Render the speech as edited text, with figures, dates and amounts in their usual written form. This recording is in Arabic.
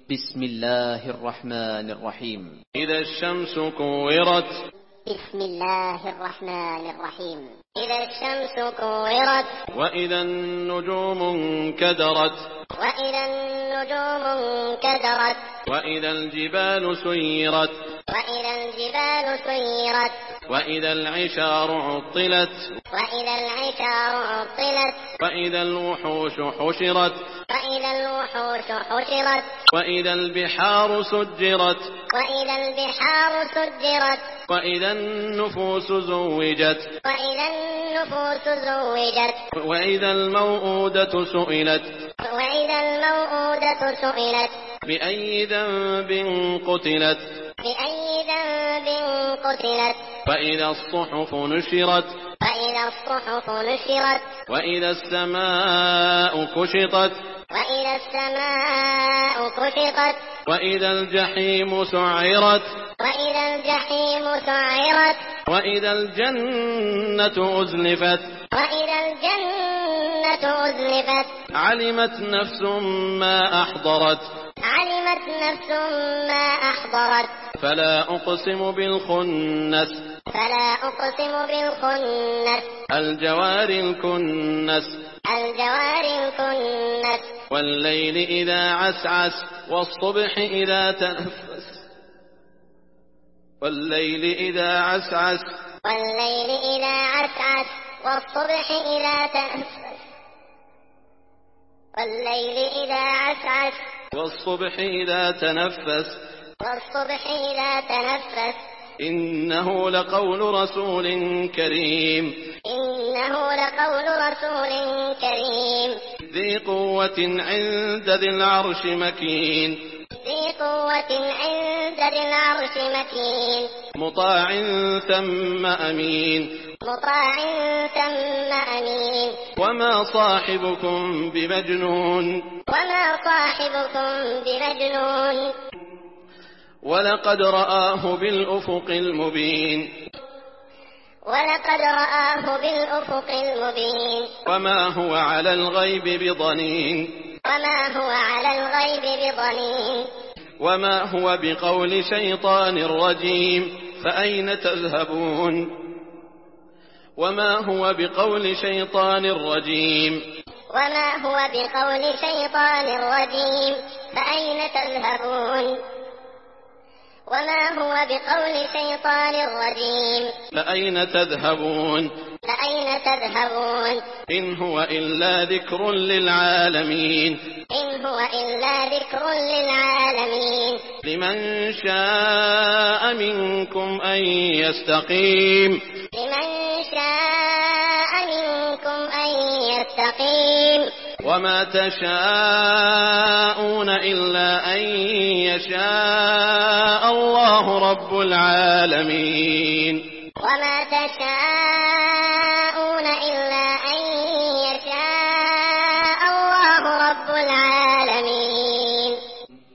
بسم الله الرحمن الرحيم. إذا الشمس كورت. بسم الله الرحمن الرحيم. إذا الشمس كورت. وإذا النجوم انكدرت. وإذا النجوم انكدرت. وإذا الجبال سيرت. وإذا الجبال سيرت. وإذا العشار عطلت. وإذا العشار عطلت. وإذا الوحوش حشرت. وإذا الوحوش حشرت. وإذا البحار سجرت. وإذا البحار سجرت. وإذا النفوس زوجت. وإذا النفوس زوجت. وإذا الموءودة سئلت. وإذا الموءودة سئلت. بأي ذنب قتلت. بأي ذنب قتلت. وإذا الصحف نشرت. وإذا الصحف نشرت. وإذا السماء كشطت. وإذا السماء كشطت. وإذا الجحيم سعرت. وإذا الجحيم سعرت. وإذا الجنة أزلفت. وإذا الجنة أزلفت. علمت نفس ما أحضرت. علمت نفس ما أحضرت. فلا أقسم بالخنس. فلا أقسم بالخنس. الجوار الكنس. الجوار الكنس. والليل إذا عسعس. والصبح إذا تنفس. والليل إذا عسعس. والليل إذا عسعس. والصبح إذا تنفس. والليل إذا عسعس. والصبح إذا تنفس. والصبح إذا تنفس. إنه لقول رسول كريم. إنه لقول رسول كريم. ذي قوة عند ذي العرش مكين. ذي قوة عند ذي العرش مكين. مطاع ثم أمين. مطاع ثم أمين. وما صاحبكم بمجنون. وما صاحبكم بمجنون. ولقد رآه بالأفق المبين. ولقد رآه بالأفق المبين. وما هو على الغيب بضنين. وما هو على الغيب بضنين. وما هو بقول شيطان رجيم. فأين تذهبون. وما هو بقول شيطان رجيم. وما هو بقول شيطان رجيم. فأين تذهبون. وما هو بقول شيطان رجيم. فأين تذهبون. فأين تذهبون. إن هو إلا ذكر للعالمين. إن هو إلا ذكر للعالمين. لمن شاء منكم أن يستقيم. لمن شاء منكم أن يستقيم. وما تشاءون إلا أن يشاء الله رب العالمين. وما تشاءون